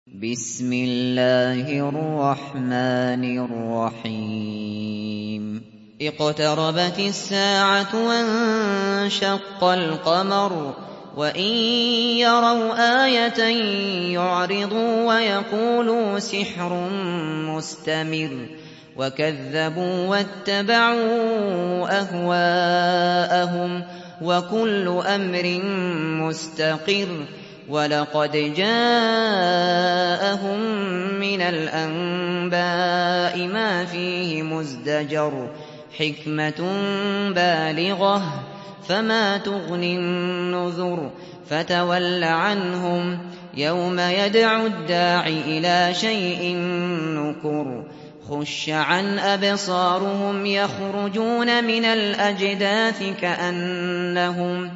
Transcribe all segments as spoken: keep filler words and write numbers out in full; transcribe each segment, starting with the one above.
بسم الله الرحمن الرحيم اقتربت الساعة وانشق القمر وإن يروا آية يعرضوا ويقولوا سحر مستمر وكذبوا واتبعوا أهواءهم وكل أمر مستقر ولقد جاءهم من الأنباء ما فيه مزدجر حكمة بالغة فما تغني النذر فتول عنهم يوم يدعو الداع إلى شيء نكر خش عن أبصارهم يخرجون من الأجداث كأنهم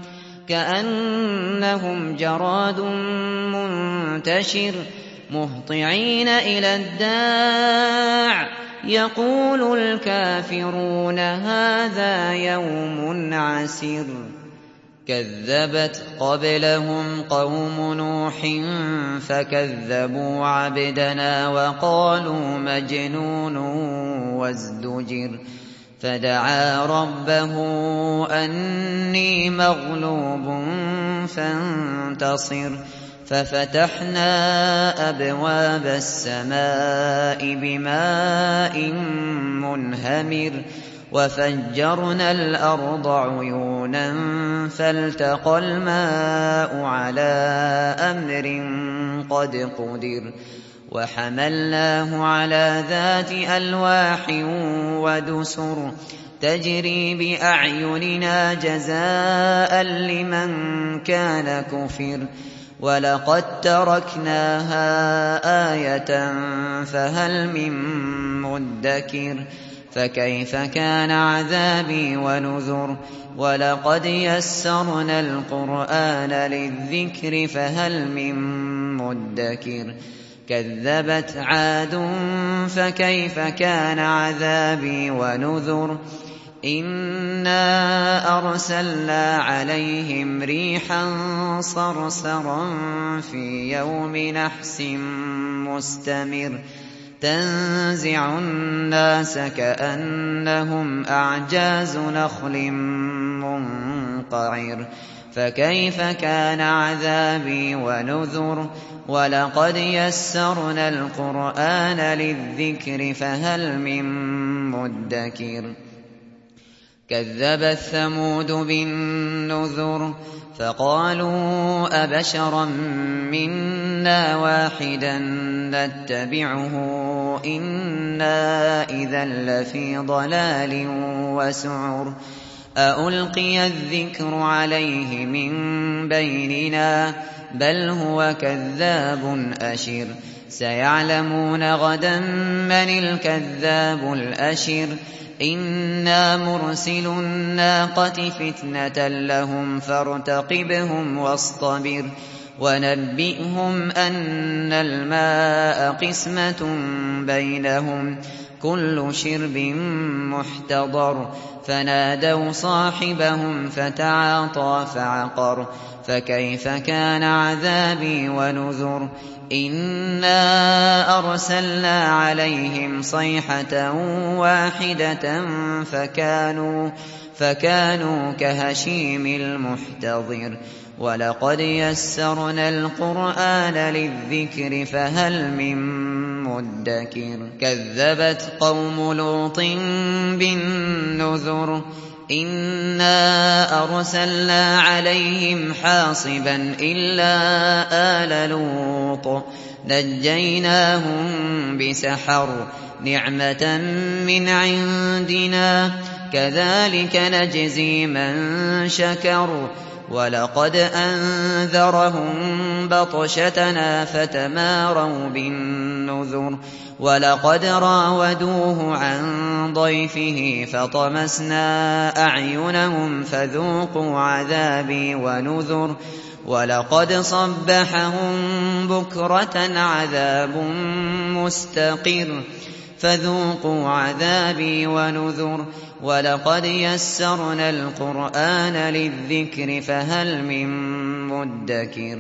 كأنهم جراد منتشر مهطعين إلى الداع يقول الكافرون هذا يوم عسر كذبت قبلهم قوم نوح فكذبوا عبدنا وقالوا مجنون وازدجر فدعا ربه أني مغلوب فانتصر ففتحنا أبواب السماء بماء منهمر وفجرنا الأرض عيونا فالتقى الماء على أمر قد قدر وحملناه على ذات ألواح ودسر تجري بأعيننا جزاء لمن كان كفر ولقد تركناها آية فهل من مدكر فكيف كان عذابي ونذر ولقد يسرنا القرآن للذكر فهل من مدكر كذبت عاد فكيف كان عذابي ونذر إنا أرسلنا عليهم ريحا صرصرا في يوم نحس مستمر تنزع الناس كأنهم أعجاز نخل منقعر فكيف كان عذابي ونذر ولقد يسرنا القرآن للذكر فهل من مدكر كذبت ثمود بالنذر فقالوا أبشرا منا واحدا نتبعه إنا إذا لفي ضلال وسعر أألقي الذكر عليه من بيننا بل هو كذاب أشر سيعلمون غدا من الكذاب الأشر إنا مرسل الناقة فتنة لهم فارتقبهم واصطبر ونبئهم أن الماء قسمة بينهم كل شرب محتضر فنادوا صاحبهم فتعاطى فعقر فكيف كان عذابي ونذر إنا أرسلنا عليهم صيحة واحدة فكانوا, فكانوا كهشيم المحتضر ولقد يسرنا القرآن للذكر فهل من مدكر كذبت قوم لوط بالنذر إنا أرسلنا عليهم حاصبا إلا آل لوط نجيناهم بسحر نعمة من عندنا كذلك نجزي من شكر ولقد أنذرهم بطشتنا فتماروا بالنذر ولقد راودوه عن ضيفه فطمسنا أعينهم فذوقوا عذابي ونذر ولقد صبحهم بكرة عذاب مستقر فذوقوا عذابي ونذر ولقد يسرنا القرآن للذكر فهل من مدكر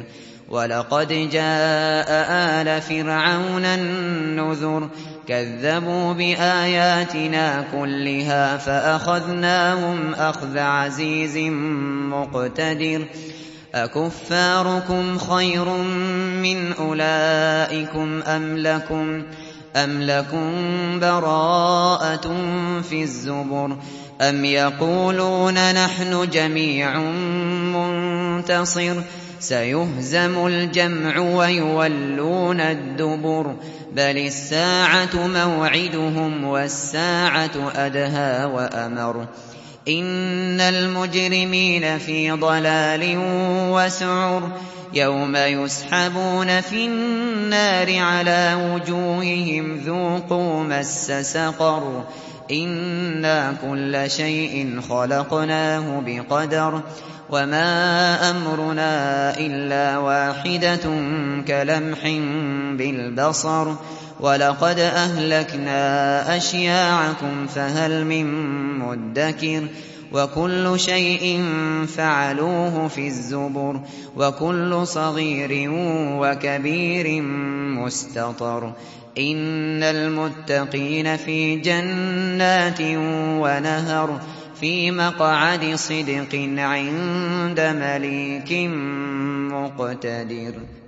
وَلَقَدْ جَاءَ آلَ فِرْعَوْنَ النُّذُرُ كَذَّبُوا بِآيَاتِنَا كُلِّهَا فَأَخَذْنَاهُمْ أَخْذَ عَزِيزٍ مُّقْتَدِرٍ أَكُفَّارُكُمْ خَيْرٌ مِّنْ أُولَٰئِكُمْ أَمْ لَكُمْ أَمْ لَكُمْ بَرَاءَةٌ فِي الزُّبُرِ أَمْ يَقُولُونَ نَحْنُ جَمِيعٌ مُّنتَصِرٌ سَيُهْزَمُ الْجَمْعُ وَيُوَلُّونَ الدُّبُرَ بَلِ السَّاعَةُ مَوْعِدُهُمْ وَالسَّاعَةُ أَدْهَىٰ وَأَمَرُّ إِنَّ الْمُجْرِمِينَ فِي ضَلَالٍ وَسُعُرٍ يَوْمَ يُسْحَبُونَ فِي النَّارِ عَلَىٰ وُجُوهِهِمْ ذُوقُوا مَسَّ سَقَرَ إِنَّا كُلَّ شَيْءٍ خَلَقْنَاهُ بِقَدَرٍ وَمَا أَمْرُنَا إِلَّا وَاحِدَةٌ كَلَمْحٍ بِالْبَصَرِ وَلَقَدْ أَهْلَكْنَا أَشْيَاعَكُمْ فَهَلْ مِن مُّدَّكِرٍ وَكُلُّ شَيْءٍ فَعَلُوهُ فِي الزُّبُرِ وَكُلُّ صَغِيرٍ وَكَبِيرٍ مُّسْتَطَرٌ إِنَّ الْمُتَّقِينَ فِي جَنَّاتٍ وَنَهَرٍ فِي مَقْعَدِ صِدْقٍ عِندَ مَلِيكٍ مُّقْتَدِرٍ